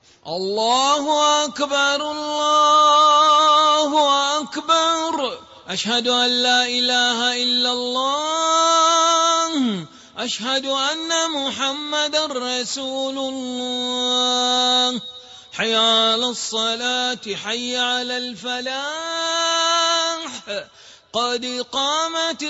الله أكبر الله أكبر. أشهد أن لا إله إلا الله. أشهد أن محمدا رسول الله. حي على الصلاة حي على الفلاح. قد قامت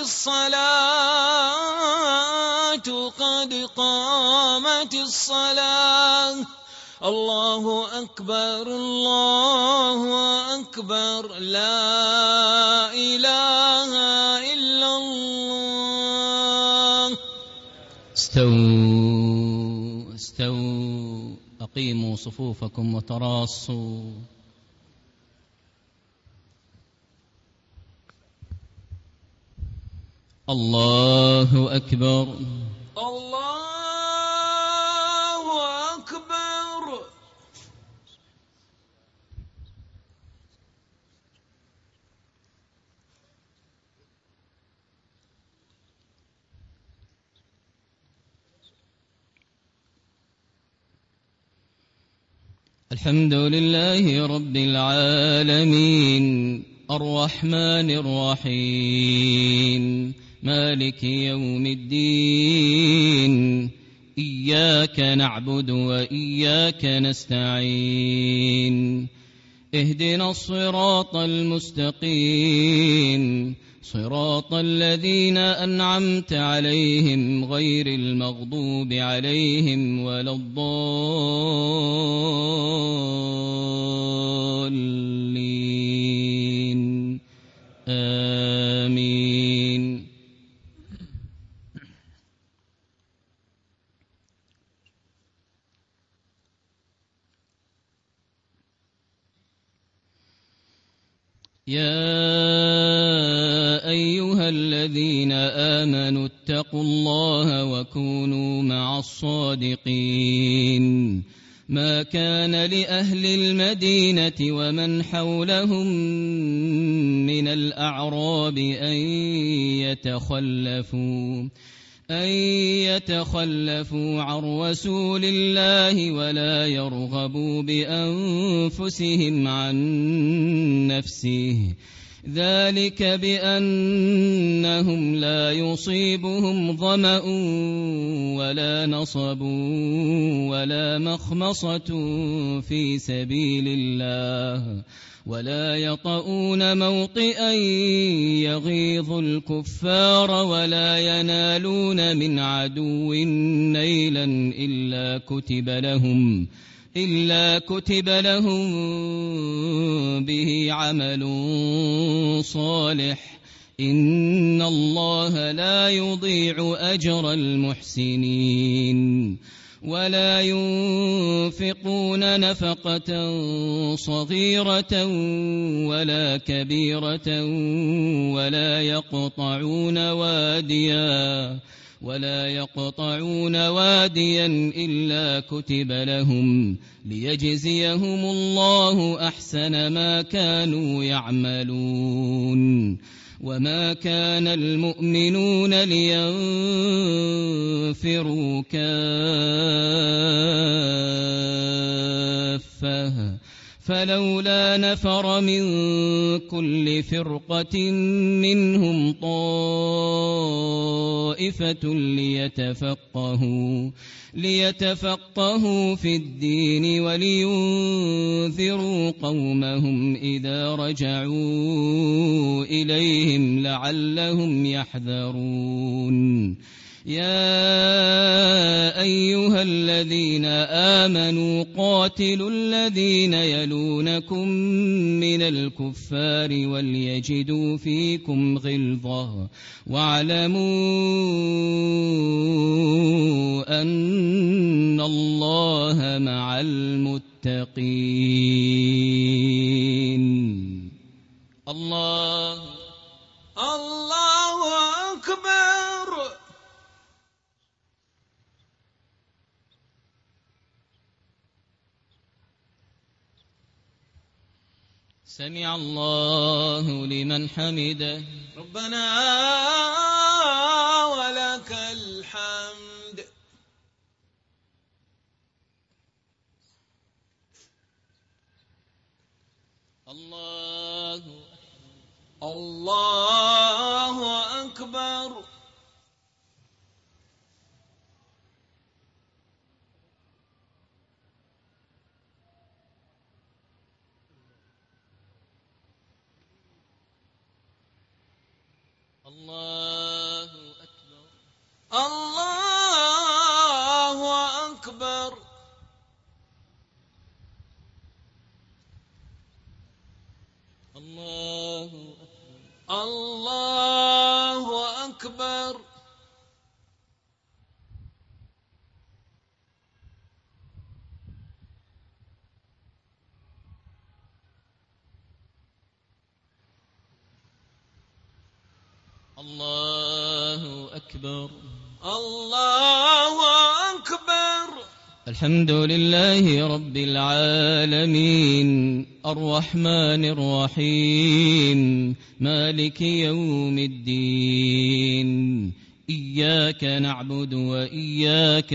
الصلاة قد قامت الصلاة. الله أكبر الله أكبر. لا إله إلا الله. استووا استووا، أقيموا صفوفكم وتراصوا. الله أكبر الله أكبر. الحمد لله رب العالمين الرحمن الرحيم مالك يوم الدين. إياك نعبد وإياك نستعين. اهدنا الصراط المستقيم، صراط الذين أنعمت عليهم غير المغضوب عليهم ولا الضالين. آمين. يا أيها الذين آمنوا اتقوا الله وكونوا مع الصادقين. ما كان لأهل المدينة ومن حولهم من الأعراب أن يتخلفوا عن رسول الله ولا يرغبوا بأنفسهم عن نفسه، ذلك بأنهم لا يصيبهم ظمأ ولا نصب ولا مخمصة في سبيل الله، ولا يطؤون موطئا يغيظ الكفار ولا ينالون من عدو نيلا إلا كتب لهم به عمل صالح. إن الله لا يضيع أجر المحسنين. ولا ينفقون نفقة صغيرة ولا كبيرة ولا يقطعون واديا إلا كتب لهم ليجزيهم الله أحسن ما كانوا يعملون. وما كان المؤمنون لينفروا كافة، فلولا نفر من كل فرقة منهم طائفة ليتفقهوا في الدين ولينذروا قومهم إذا رجعوا إليهم لعلهم يحذرون. يا أيها الذين آمنوا قاتلوا الذين يلونكم من الكفار وليجدوا فيكم غلظة، واعلموا أن الله مع المتقين. الله أكبر. سمع الله لمن حمده. ربنا ولك الحمد. الله الله أكبر. الله أكبر. الله أكبر. الله أكبر. الله أكبر. الله أكبر. الله أكبر. الحمد لله رب العالمين الرحمن الرحيم مالك يوم الدين إياك نعبد وإياك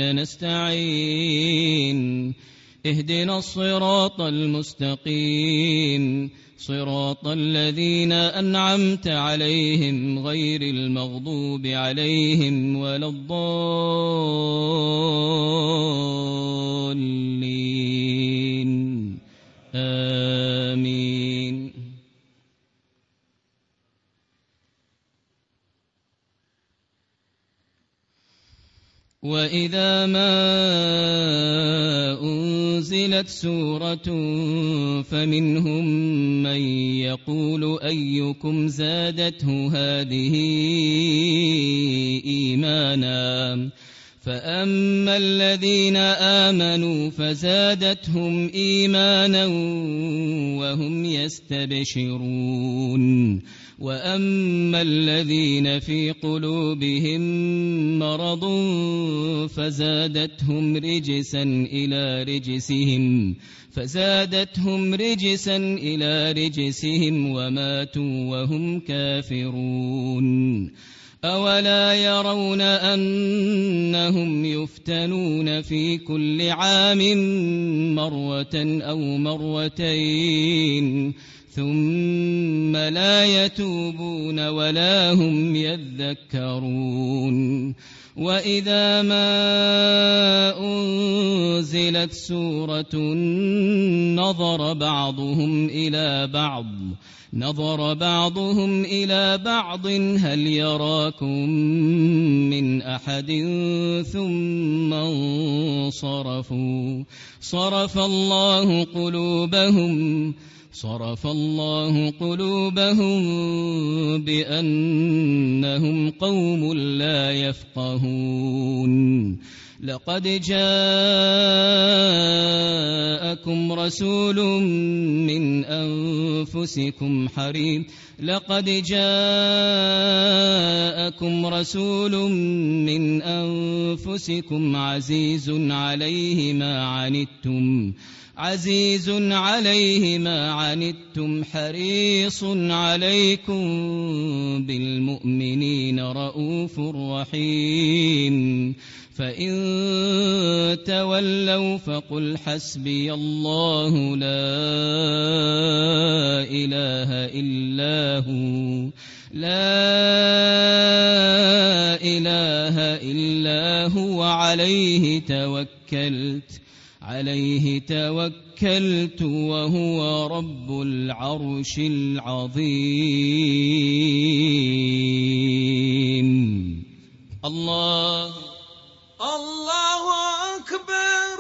نستعين اهدنا الصراط المستقيم صراط الذين أنعمت عليهم غير المغضوب عليهم ولا الضالين آمين. وإذا ما أنزلت سورة فمنهم من يقول أيكم زادته هذه إيمانا فأما الذين آمنوا فزادتهم إيمانا وهم يستبشرون وأما الذين في قلوبهم مرض فزادتهم رجسا إلى رجسهم وماتوا وهم كافرون. أولا يرون أنهم يفتنون في كل عام مرة أو مرتين ثم لا يتوبون ولا هم يذكرون. وإذا ما أنزلت سورة نظر بعضهم إلى بعض هل يراكم من أحد ثم انصرفوا صرف الله قلوبهم بأنهم قوم لا يفقهون. لقد جاءكم رسول من أنفسكم عزيز عليه ما عنتم حريص عليكم بالمؤمنين رؤوف رحيم. فإن تولوا فقل حسبي الله لا إله إلا هو عليه توكلت وهو رب العرش العظيم. الله أكبر.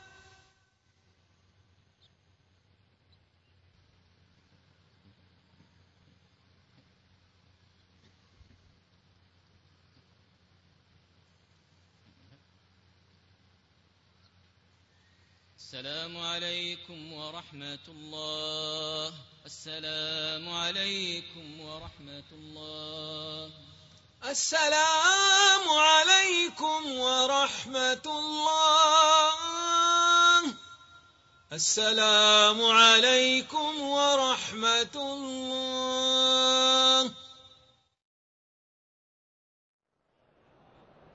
السلام عليكم ورحمة الله. السلام عليكم ورحمة الله. السلام عليكم ورحمة الله. السلام عليكم ورحمة الله.